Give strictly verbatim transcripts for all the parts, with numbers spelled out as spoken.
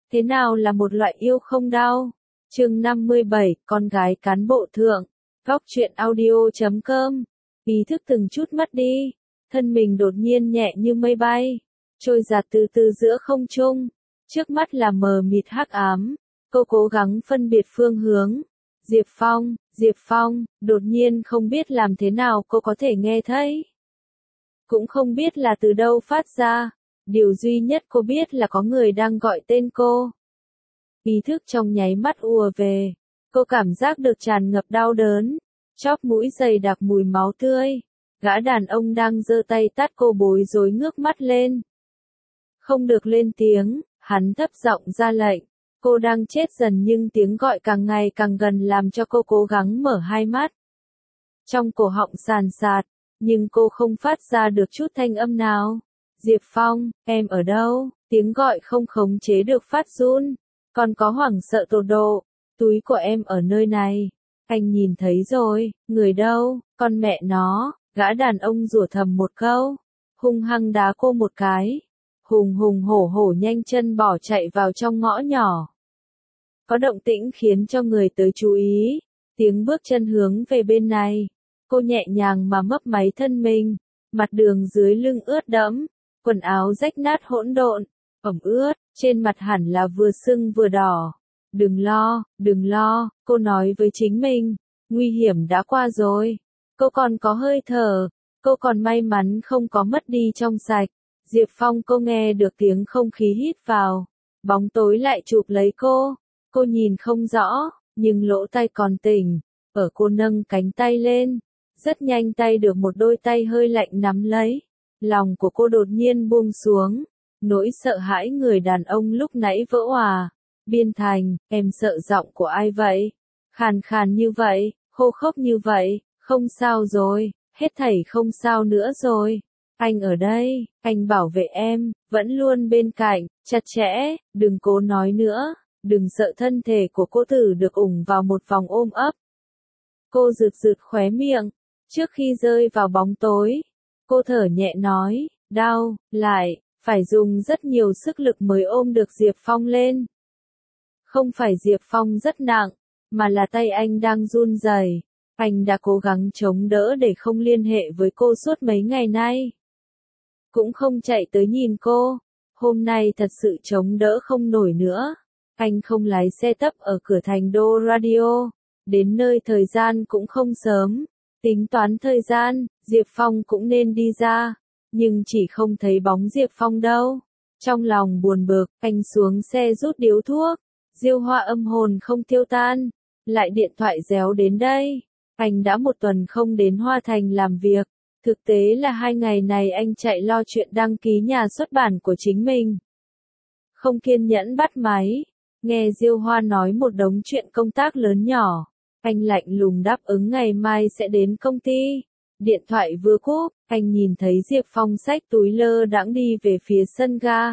Thế nào là một loại yêu không đau? Chương năm mươi bảy, con gái cán bộ thượng. Góc truyện audio chấm com. Ý thức từng chút mất đi, thân mình đột nhiên nhẹ như mây bay, trôi dạt từ từ giữa không trung. Trước mắt là mờ mịt hắc ám, cô cố gắng phân biệt phương hướng. Diệp Phong, Diệp Phong, đột nhiên không biết làm thế nào cô có thể nghe thấy. Cũng không biết là từ đâu phát ra, điều duy nhất cô biết là có người đang gọi tên cô. Ý thức trong nháy mắt ùa về, cô cảm giác được tràn ngập đau đớn, chóp mũi dày đặc mùi máu tươi. Gã đàn ông đang giơ tay tát cô bối rối ngước mắt lên. Không được lên tiếng, hắn thấp giọng ra lệnh. Cô đang chết dần nhưng tiếng gọi càng ngày càng gần làm cho cô cố gắng mở hai mắt. Trong cổ họng sàn sạt, nhưng cô không phát ra được chút thanh âm nào. Diệp Phong, em ở đâu? Tiếng gọi không khống chế được phát run. Còn có hoảng sợ tột độ. Túi của em ở nơi này. Anh nhìn thấy rồi, người đâu? Con mẹ nó, gã đàn ông rủa thầm một câu. Hung hăng đá cô một cái. Hùng hùng hổ hổ nhanh chân bỏ chạy vào trong ngõ nhỏ. Có động tĩnh khiến cho người tới chú ý. Tiếng bước chân hướng về bên này. Cô nhẹ nhàng mà mấp máy thân mình. Mặt đường dưới lưng ướt đẫm. Quần áo rách nát hỗn độn. Ẩm ướt, trên mặt hẳn là vừa sưng vừa đỏ. Đừng lo, đừng lo, cô nói với chính mình. Nguy hiểm đã qua rồi. Cô còn có hơi thở. Cô còn may mắn không có mất đi trong sạch. Diệp Phong cô nghe được tiếng không khí hít vào. Bóng tối lại chụp lấy cô. Cô nhìn không rõ, nhưng lỗ tai còn tỉnh. Ở cô nâng cánh tay lên. Rất nhanh tay được một đôi tay hơi lạnh nắm lấy. Lòng của cô đột nhiên buông xuống. Nỗi sợ hãi người đàn ông lúc nãy vỡ òa. Biên Thành, em sợ giọng của ai vậy? Khàn khàn như vậy, khô khốc như vậy, không sao rồi, hết thảy không sao nữa rồi. Anh ở đây, anh bảo vệ em, vẫn luôn bên cạnh, chặt chẽ, đừng cố nói nữa, đừng sợ. Thân thể của cô tử được ủng vào một vòng ôm ấp. Cô rượt rượt khóe miệng, trước khi rơi vào bóng tối. Cô thở nhẹ nói, đau, lại, phải dùng rất nhiều sức lực mới ôm được Diệp Phong lên. Không phải Diệp Phong rất nặng, mà là tay anh đang run rẩy. Anh đã cố gắng chống đỡ để không liên hệ với cô suốt mấy ngày nay. Cũng không chạy tới nhìn cô. Hôm nay thật sự chống đỡ không nổi nữa. Anh không lái xe tấp ở cửa thành đô radio. Đến nơi thời gian cũng không sớm. Tính toán thời gian, Diệp Phong cũng nên đi ra. Nhưng chỉ không thấy bóng Diệp Phong đâu. Trong lòng buồn bực, anh xuống xe rút điếu thuốc. Diêu Hoa âm hồn không tiêu tan. Lại điện thoại réo đến đây. Anh đã một tuần không đến Hoa Thành làm việc. Thực tế là hai ngày này anh chạy lo chuyện đăng ký nhà xuất bản của chính mình. Không kiên nhẫn bắt máy. Nghe Diêu Hoa nói một đống chuyện công tác lớn nhỏ. Anh lạnh lùng đáp ứng ngày mai sẽ đến công ty. Điện thoại vừa cúp, anh nhìn thấy Diệp Phong xách túi lơ đãng đi về phía sân ga.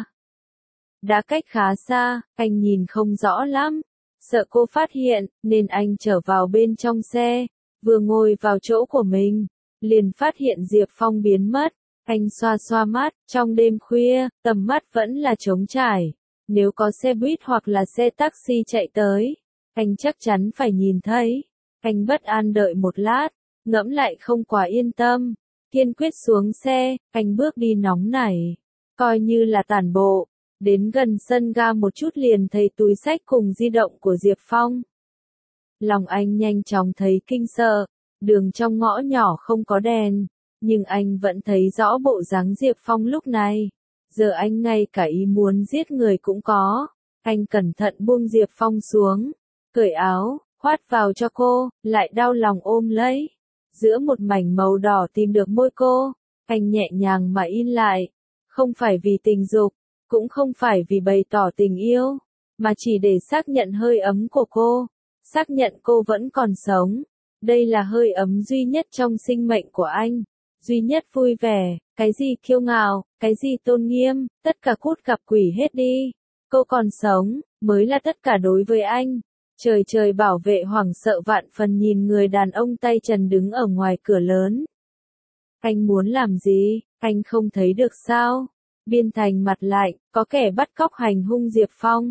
Đã cách khá xa, anh nhìn không rõ lắm. Sợ cô phát hiện, nên anh trở vào bên trong xe. Vừa ngồi vào chỗ của mình, liền phát hiện Diệp Phong biến mất. Anh xoa xoa mắt, trong đêm khuya, tầm mắt vẫn là trống trải. Nếu có xe buýt hoặc là xe taxi chạy tới, anh chắc chắn phải nhìn thấy. Anh bất an đợi một lát, ngẫm lại không quá yên tâm. Kiên quyết xuống xe, anh bước đi nóng nảy. Coi như là tản bộ. Đến gần sân ga một chút liền thấy túi xách cùng di động của Diệp Phong. Lòng anh nhanh chóng thấy kinh sợ. Đường trong ngõ nhỏ không có đèn. Nhưng anh vẫn thấy rõ bộ dáng Diệp Phong lúc này. Giờ anh ngay cả ý muốn giết người cũng có. Anh cẩn thận buông Diệp Phong xuống. Cởi áo, khoát vào cho cô, lại đau lòng ôm lấy. Giữa một mảnh màu đỏ tìm được môi cô. Anh nhẹ nhàng mà in lại. Không phải vì tình dục. Cũng không phải vì bày tỏ tình yêu. Mà chỉ để xác nhận hơi ấm của cô. Xác nhận cô vẫn còn sống. Đây là hơi ấm duy nhất trong sinh mệnh của anh. Duy nhất vui vẻ, cái gì kiêu ngạo, cái gì tôn nghiêm, tất cả cút gặp quỷ hết đi. Cô còn sống, mới là tất cả đối với anh. Trời trời bảo vệ hoảng sợ vạn phần nhìn người đàn ông tay trần đứng ở ngoài cửa lớn. Anh muốn làm gì, anh không thấy được sao? Biên Thành mặt lạnh, có kẻ bắt cóc hành hung Diệp Phong.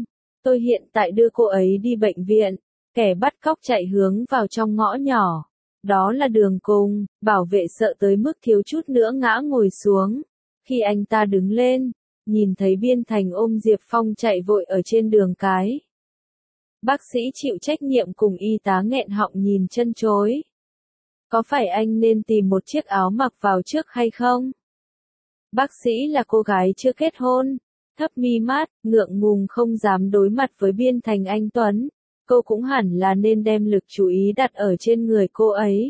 Tôi hiện tại đưa cô ấy đi bệnh viện. Kẻ bắt cóc chạy hướng vào trong ngõ nhỏ. Đó là đường cùng, bảo vệ sợ tới mức thiếu chút nữa ngã ngồi xuống. Khi anh ta đứng lên, nhìn thấy Biên Thành ôm Diệp Phong chạy vội ở trên đường cái. Bác sĩ chịu trách nhiệm cùng y tá nghẹn họng nhìn chân chối. Có phải anh nên tìm một chiếc áo mặc vào trước hay không? Bác sĩ là cô gái chưa kết hôn, thấp mi mắt, ngượng ngùng không dám đối mặt với Biên Thành anh Tuấn. Cô cũng hẳn là nên đem lực chú ý đặt ở trên người cô ấy.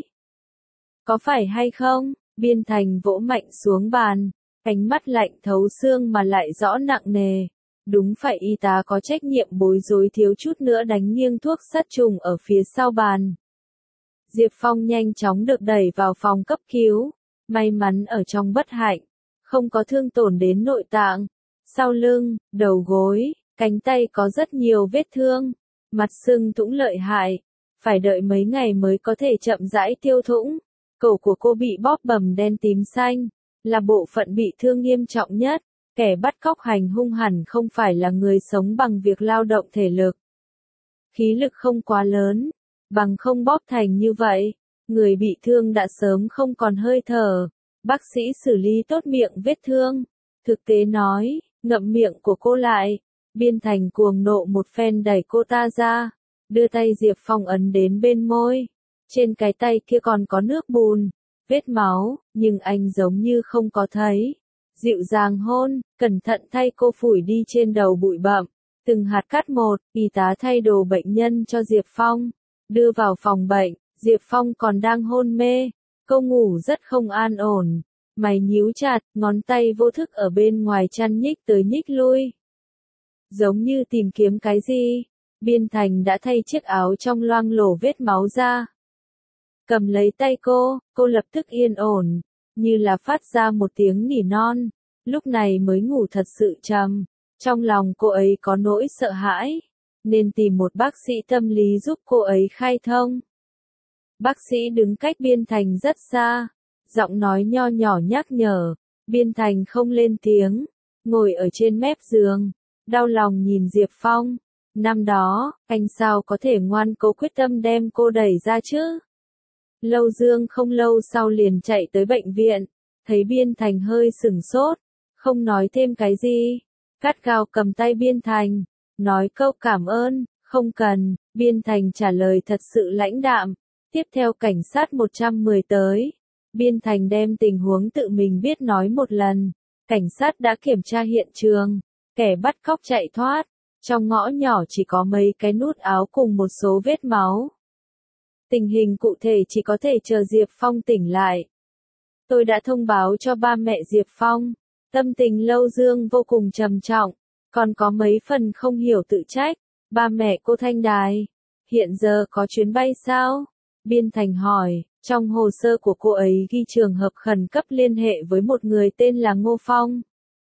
Có phải hay không? Biên Thành vỗ mạnh xuống bàn, ánh mắt lạnh thấu xương mà lại rõ nặng nề. Đúng phải y tá có trách nhiệm bối rối thiếu chút nữa đánh nghiêng thuốc sát trùng ở phía sau bàn. Diệp Phong nhanh chóng được đẩy vào phòng cấp cứu. May mắn ở trong bất hạnh, không có thương tổn đến nội tạng. Sau lưng, đầu gối, cánh tay có rất nhiều vết thương. Mặt sưng thủng lợi hại. Phải đợi mấy ngày mới có thể chậm rãi tiêu thủng. Cổ của cô bị bóp bầm đen tím xanh. Là bộ phận bị thương nghiêm trọng nhất. Kẻ bắt cóc hành hung hẳn không phải là người sống bằng việc lao động thể lực. Khí lực không quá lớn. Bằng không bóp thành như vậy. Người bị thương đã sớm không còn hơi thở. Bác sĩ xử lý tốt miệng vết thương. Thực tế nói, ngậm miệng của cô lại. Biên Thành cuồng nộ một phen đẩy cô ta ra. Đưa tay Diệp Phong ấn đến bên môi. Trên cái tay kia còn có nước bùn. Vết máu, nhưng anh giống như không có thấy. Dịu dàng hôn, cẩn thận thay cô phủi đi trên đầu bụi bặm. Từng hạt cắt một, y tá thay đồ bệnh nhân cho Diệp Phong. Đưa vào phòng bệnh, Diệp Phong còn đang hôn mê. Cô ngủ rất không an ổn. Mày nhíu chặt, ngón tay vô thức ở bên ngoài chăn nhích tới nhích lui. Giống như tìm kiếm cái gì. Biên Thành đã thay chiếc áo trong loang lổ vết máu ra. Cầm lấy tay cô, cô lập tức yên ổn. Như là phát ra một tiếng nỉ non. Lúc này mới ngủ thật sự trầm. Trong lòng cô ấy có nỗi sợ hãi. Nên tìm một bác sĩ tâm lý giúp cô ấy khai thông. Bác sĩ đứng cách Biên Thành rất xa. Giọng nói nho nhỏ nhắc nhở. Biên Thành không lên tiếng. Ngồi ở trên mép giường. Đau lòng nhìn Diệp Phong. Năm đó, anh sao có thể ngoan cố quyết tâm đem cô đẩy ra chứ? Lâu Dương không lâu sau liền chạy tới bệnh viện. Thấy Biên Thành hơi sửng sốt. Không nói thêm cái gì. Gắt gao cầm tay Biên Thành. Nói câu cảm ơn, không cần. Biên Thành trả lời thật sự lãnh đạm. Tiếp theo cảnh sát một trăm mười tới. Biên Thành đem tình huống tự mình biết nói một lần. Cảnh sát đã kiểm tra hiện trường. Kẻ bắt cóc chạy thoát. Trong ngõ nhỏ chỉ có mấy cái nút áo cùng một số vết máu. Tình hình cụ thể chỉ có thể chờ Diệp Phong tỉnh lại. Tôi đã thông báo cho ba mẹ Diệp Phong. Tâm tình Lâu Dương vô cùng trầm trọng. Còn có mấy phần không hiểu tự trách. Ba mẹ cô Thanh Đài. Hiện giờ có chuyến bay sao? Biên Thành hỏi. Trong hồ sơ của cô ấy ghi trường hợp khẩn cấp liên hệ với một người tên là Ngô Phong.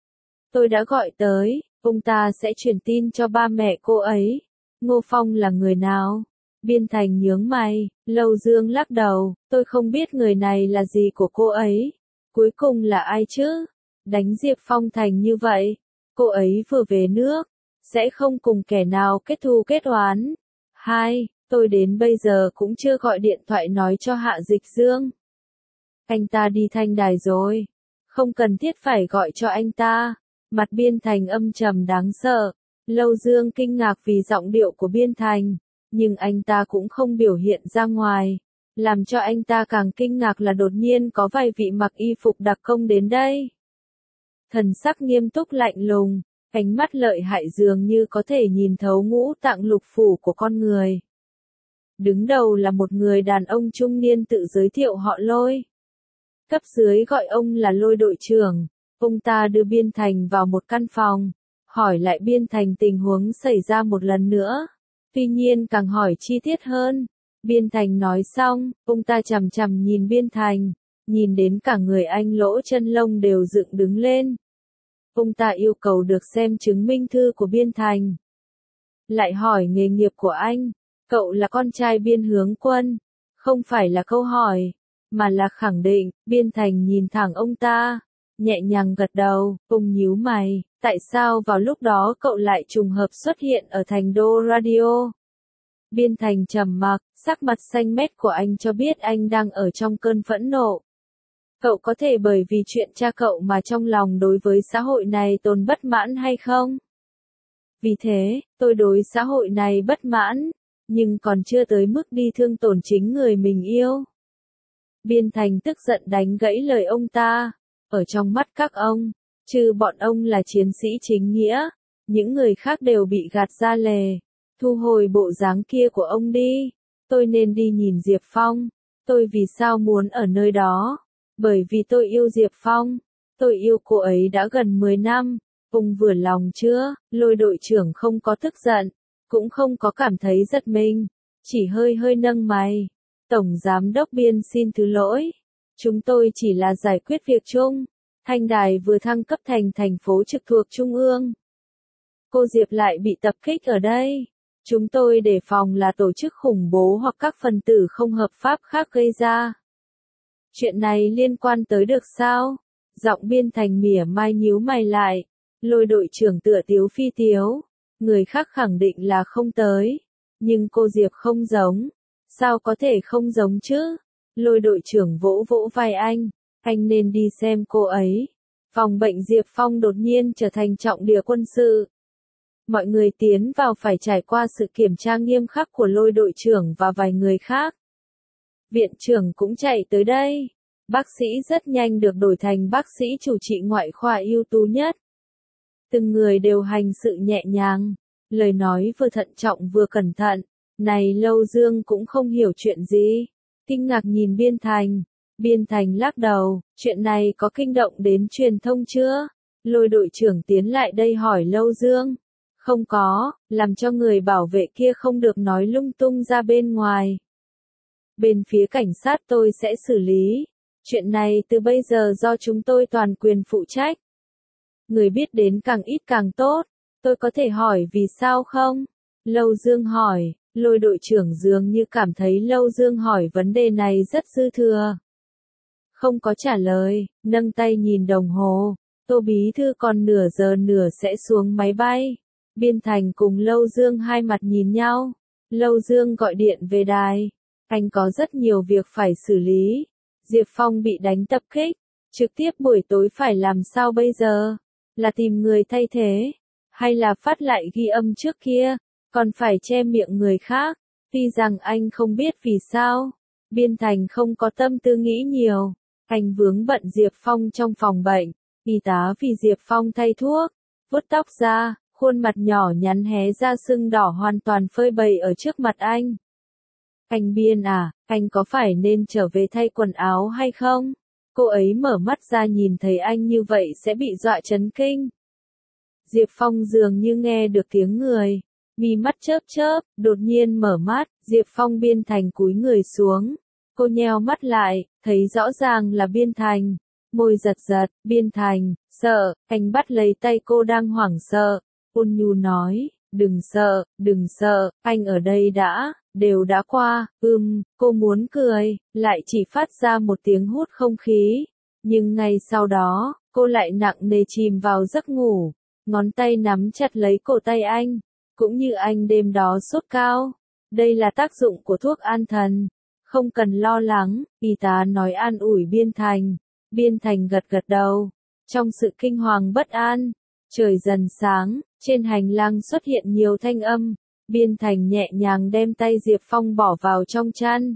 Tôi đã gọi tới. Ông ta sẽ truyền tin cho ba mẹ cô ấy. Ngô Phong là người nào? Biên Thành nhướng mày. Lâu Dương lắc đầu. Tôi không biết người này là gì của cô ấy. Cuối cùng là ai chứ? Đánh Diệp Phong thành như vậy. Cô ấy vừa về nước. Sẽ không cùng kẻ nào kết thù kết oán. Hai, tôi đến bây giờ cũng chưa gọi điện thoại nói cho Hạ Dịch Dương. Anh ta đi Thanh Đài rồi. Không cần thiết phải gọi cho anh ta. Mặt Biên Thành âm trầm đáng sợ. Lâu Dương kinh ngạc vì giọng điệu của Biên Thành. Nhưng anh ta cũng không biểu hiện ra ngoài. Làm cho anh ta càng kinh ngạc là đột nhiên có vài vị mặc y phục đặc công đến đây. Thần sắc nghiêm túc lạnh lùng. Ánh mắt lợi hại dường như có thể nhìn thấu ngũ tạng lục phủ của con người. Đứng đầu là một người đàn ông trung niên tự giới thiệu họ Lôi. Cấp dưới gọi ông là Lôi đội trưởng. Ông ta đưa Biên Thành vào một căn phòng. Hỏi lại Biên Thành tình huống xảy ra một lần nữa. Tuy nhiên càng hỏi chi tiết hơn. Biên Thành nói xong, ông ta chằm chằm nhìn Biên Thành. Nhìn đến cả người anh lỗ chân lông đều dựng đứng lên. Ông ta yêu cầu được xem chứng minh thư của Biên Thành. Lại hỏi nghề nghiệp của anh. Cậu là con trai Biên Hướng Quân. Không phải là câu hỏi, mà là khẳng định. Biên Thành nhìn thẳng ông ta. nhẹ nhàng gật đầu, Ung nhíu mày, tại sao vào lúc đó cậu lại trùng hợp xuất hiện ở thành đô radio? Biên Thành trầm mặc, sắc mặt xanh mét của anh cho biết anh đang ở trong cơn phẫn nộ. Cậu có thể bởi vì chuyện cha cậu mà trong lòng đối với xã hội này tồn bất mãn hay không? Vì thế, tôi đối xã hội này bất mãn, nhưng còn chưa tới mức đi thương tổn chính người mình yêu. Biên Thành tức giận đánh gãy lời ông ta. Ở trong mắt các ông, trừ bọn ông là chiến sĩ chính nghĩa, những người khác đều bị gạt ra lề. Thu hồi bộ dáng kia của ông đi. Tôi nên đi nhìn Diệp Phong. Tôi vì sao muốn ở nơi đó? Bởi vì tôi yêu Diệp Phong. Tôi yêu cô ấy đã gần mười năm. Ông vừa lòng chưa? Lôi đội trưởng không có tức giận, cũng không có cảm thấy giật mình, chỉ hơi hơi nâng mày. Tổng giám đốc Biên xin thứ lỗi. Chúng tôi chỉ là giải quyết việc chung. Thanh đài vừa thăng cấp thành thành phố trực thuộc Trung ương. Cô Diệp lại bị tập kích ở đây. Chúng tôi đề phòng là tổ chức khủng bố hoặc các phần tử không hợp pháp khác gây ra. Chuyện này liên quan tới được sao? Giọng Biên Thành mỉa mai nhíu mày lại. Lôi đội trưởng tựa tiếu phi tiếu. Người khác khẳng định là không tới. Nhưng cô Diệp không giống. Sao có thể không giống chứ? Lôi đội trưởng vỗ vỗ vai anh. Anh nên đi xem cô ấy. Phòng bệnh Diệp Phong đột nhiên trở thành trọng địa quân sự. Mọi người tiến vào phải trải qua sự kiểm tra nghiêm khắc của lôi đội trưởng và vài người khác. Viện trưởng cũng chạy tới đây. Bác sĩ rất nhanh được đổi thành bác sĩ chủ trị ngoại khoa ưu tú nhất. Từng người đều hành sự nhẹ nhàng, lời nói vừa thận trọng vừa cẩn thận. Này Lâu Dương cũng không hiểu chuyện gì. Kinh ngạc nhìn Biên Thành. Biên Thành lắc đầu, chuyện này có kinh động đến truyền thông chưa? Lôi đội trưởng tiến lại đây hỏi Lâu Dương. Không có, làm cho người bảo vệ kia không được nói lung tung ra bên ngoài. Bên phía cảnh sát tôi sẽ xử lý. Chuyện này từ bây giờ do chúng tôi toàn quyền phụ trách. Người biết đến càng ít càng tốt. Tôi có thể hỏi vì sao không? Lâu Dương hỏi. Lôi đội trưởng dường như cảm thấy Lâu Dương hỏi vấn đề này rất dư thừa. Không có trả lời, nâng tay nhìn đồng hồ. Tô bí thư còn nửa giờ nửa sẽ xuống máy bay. Biên Thành cùng Lâu Dương hai mặt nhìn nhau. Lâu Dương gọi điện về đài. Anh có rất nhiều việc phải xử lý. Diệp Phong bị đánh tập kích. Trực tiếp buổi tối phải làm sao bây giờ? Là tìm người thay thế? Hay là phát lại ghi âm trước kia? Còn phải che miệng người khác? Tuy rằng anh không biết vì sao. Biên Thành không có tâm tư nghĩ nhiều. Anh vướng bận Diệp Phong trong phòng bệnh. Y tá vì Diệp Phong thay thuốc. Vuốt tóc ra. Khuôn mặt nhỏ nhắn hé ra sưng đỏ hoàn toàn phơi bày ở trước mặt anh. Anh Biên à, anh có phải nên trở về thay quần áo hay không? Cô ấy mở mắt ra nhìn thấy anh như vậy sẽ bị dọa chấn kinh. Diệp Phong dường như nghe được tiếng người. Mi mắt chớp chớp, đột nhiên mở mắt, Diệp Phong Biên Thành cúi người xuống. Cô nheo mắt lại, thấy rõ ràng là Biên Thành. Môi giật giật, Biên Thành, sợ, anh bắt lấy tay cô đang hoảng sợ. Ôn nhu nói, đừng sợ, đừng sợ, anh ở đây đã, đều đã qua, ưm, cô muốn cười, lại chỉ phát ra một tiếng hút không khí. Nhưng ngay sau đó, cô lại nặng nề chìm vào giấc ngủ, ngón tay nắm chặt lấy cổ tay anh, cũng như anh đêm đó sốt cao. Đây là tác dụng của thuốc an thần, không cần lo lắng, y tá nói an ủi Biên Thành. Biên Thành gật gật đầu, trong sự kinh hoàng bất an. Trời dần sáng, trên hành lang xuất hiện nhiều thanh âm. Biên Thành nhẹ nhàng đem tay Diệp Phong bỏ vào trong chăn.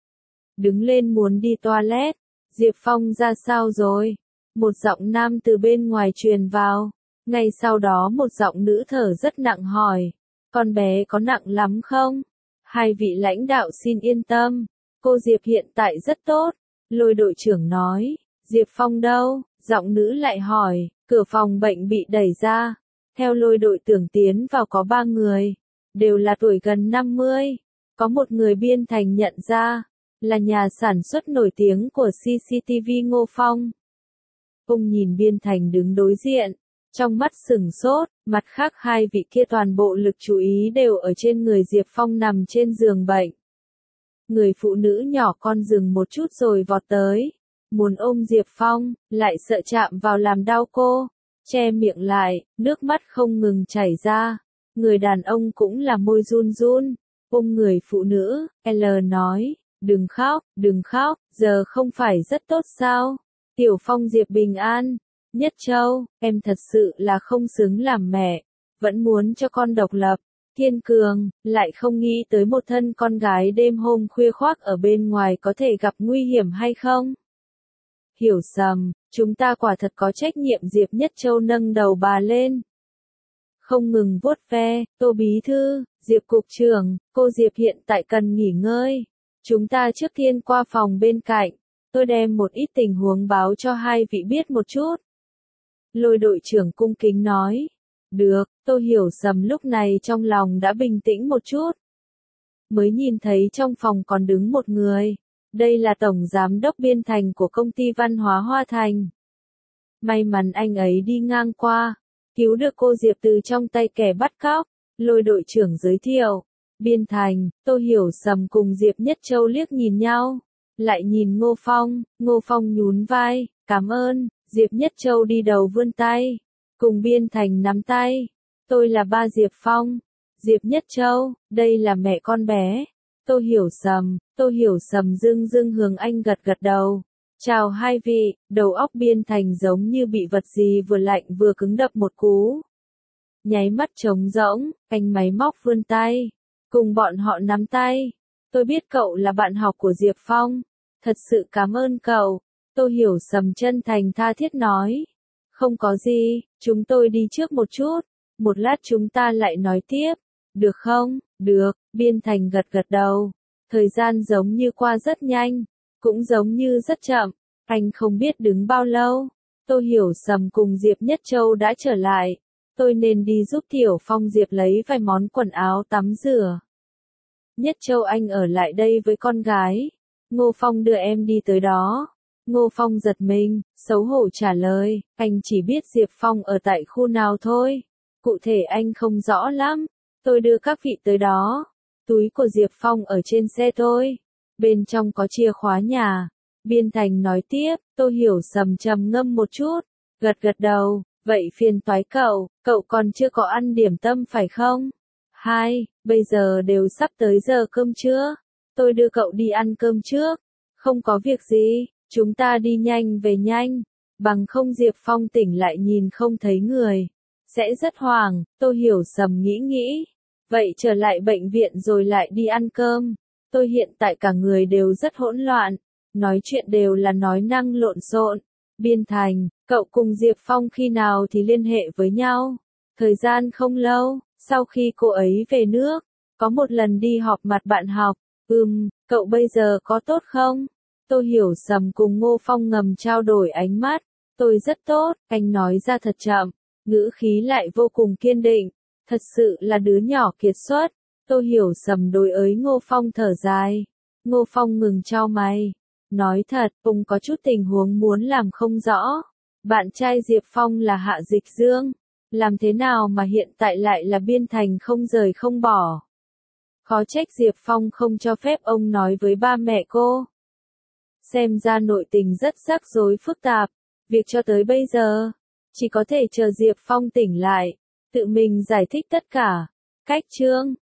Đứng lên muốn đi toilet. Diệp Phong ra sao rồi? Một giọng nam từ bên ngoài truyền vào. Ngay sau đó một giọng nữ thở rất nặng hỏi. Con bé có nặng lắm không? Hai vị lãnh đạo xin yên tâm. Cô Diệp hiện tại rất tốt. Lôi đội trưởng nói. Diệp Phong đâu? Giọng nữ lại hỏi. Cửa phòng bệnh bị đẩy ra. Theo lôi đội tưởng tiến vào có ba người. Đều là tuổi gần năm mươi. Có một người Biên Thành nhận ra. Là nhà sản xuất nổi tiếng của xê xê tê vê Ngô Phong. Ông nhìn Biên Thành đứng đối diện. Trong mắt sửng sốt. Mặt khác hai vị kia toàn bộ lực chú ý đều ở trên người Diệp Phong nằm trên giường bệnh. Người phụ nữ nhỏ con dừng một chút rồi vọt tới. muốn ôm Diệp Phong, lại sợ chạm vào làm đau cô, che miệng lại, nước mắt không ngừng chảy ra. Người đàn ông cũng là môi run run, ôm người phụ nữ, L nói, đừng khóc, đừng khóc, giờ không phải rất tốt sao? Tiểu Phong Diệp bình an, Nhất Châu, em thật sự là không xứng làm mẹ, vẫn muốn cho con độc lập. Thiên Cường, lại không nghĩ tới một thân con gái đêm hôm khuya khoác ở bên ngoài có thể gặp nguy hiểm hay không? Hiểu Sầm, chúng ta quả thật có trách nhiệm. Diệp Nhất Châu nâng đầu bà lên, không ngừng vuốt ve. Tô bí thư, Diệp cục trưởng, cô Diệp hiện tại cần nghỉ ngơi. Chúng ta trước tiên qua phòng bên cạnh, tôi đem một ít tình huống báo cho hai vị biết một chút. Lôi đội trưởng cung kính nói. Được, Tô Hiểu Sầm lúc này trong lòng đã bình tĩnh một chút. Mới nhìn thấy trong phòng còn đứng một người. Đây là Tổng Giám đốc Biên Thành của Công ty Văn hóa Hoa Thành. May mắn anh ấy đi ngang qua, cứu được cô Diệp từ trong tay kẻ bắt cóc. Lôi đội trưởng giới thiệu. Biên Thành, Tô Hiểu Sầm cùng Diệp Nhất Châu liếc nhìn nhau. Lại nhìn Ngô Phong, Ngô Phong nhún vai, cảm ơn. Diệp Nhất Châu đi đầu vươn tay, cùng Biên Thành nắm tay. Tôi là ba Diệp Phong. Diệp Nhất Châu, đây là mẹ con bé. Tô Hiểu Sầm, Tô Hiểu Sầm dưng dưng hướng anh gật gật đầu. Chào hai vị. Đầu óc Biên Thành giống như bị vật gì vừa lạnh vừa cứng đập một cú. Nháy mắt trống rỗng, anh máy móc vươn tay, cùng bọn họ nắm tay. Tôi biết cậu là bạn học của Diệp Phong. Thật sự cảm ơn cậu. Tô Hiểu Sầm chân thành tha thiết nói. Không có gì, chúng tôi đi trước một chút. Một lát chúng ta lại nói tiếp. Được không? Được, Biên Thành gật gật đầu. Thời gian giống như qua rất nhanh, cũng giống như rất chậm. Anh không biết đứng bao lâu. Tô Hiểu Sầm cùng Diệp Nhất Châu đã trở lại. Tôi nên đi giúp Tiểu Phong Diệp lấy vài món quần áo tắm rửa. Nhất Châu anh ở lại đây với con gái. Ngô Phong đưa em đi tới đó. Ngô Phong giật mình, xấu hổ trả lời, anh chỉ biết Diệp Phong ở tại khu nào thôi. Cụ thể anh không rõ lắm. Tôi đưa các vị tới đó. Túi của Diệp Phong ở trên xe thôi. Bên trong có chìa khóa nhà. Biên Thành nói tiếp. Tô Hiểu Sầm trầm ngâm một chút, gật gật đầu. Vậy phiền toái cậu, cậu còn chưa có ăn điểm tâm phải không? Hai, bây giờ đều sắp tới giờ cơm trưa. Tôi đưa cậu đi ăn cơm trước. Không có việc gì, chúng ta đi nhanh về nhanh. Bằng không Diệp Phong tỉnh lại nhìn không thấy người, sẽ rất hoảng. Tô Hiểu Sầm nghĩ nghĩ. Vậy trở lại bệnh viện rồi lại đi ăn cơm. Tôi hiện tại cả người đều rất hỗn loạn. Nói chuyện đều là nói năng lộn xộn. Biên Thành, cậu cùng Diệp Phong khi nào thì liên hệ với nhau? Thời gian không lâu, sau khi cô ấy về nước, có một lần đi họp mặt bạn học. Ừm, cậu bây giờ có tốt không? Tô Hiểu Sầm cùng Ngô Phong ngầm trao đổi ánh mắt. Tôi rất tốt, anh nói ra thật chậm, ngữ khí lại vô cùng kiên định. Thật sự là đứa nhỏ kiệt xuất. Tô Hiểu Sầm đối ới Ngô Phong thở dài. Ngô Phong ngừng chau mày. Nói thật, ông có chút tình huống muốn làm không rõ. Bạn trai Diệp Phong là Hạ Dịch Dương. Làm thế nào mà hiện tại lại là Biên Thành không rời không bỏ. Khó trách Diệp Phong không cho phép ông nói với ba mẹ cô. Xem ra nội tình rất rắc rối phức tạp. Việc cho tới bây giờ, chỉ có thể chờ Diệp Phong tỉnh lại, tự mình giải thích tất cả. Cách chương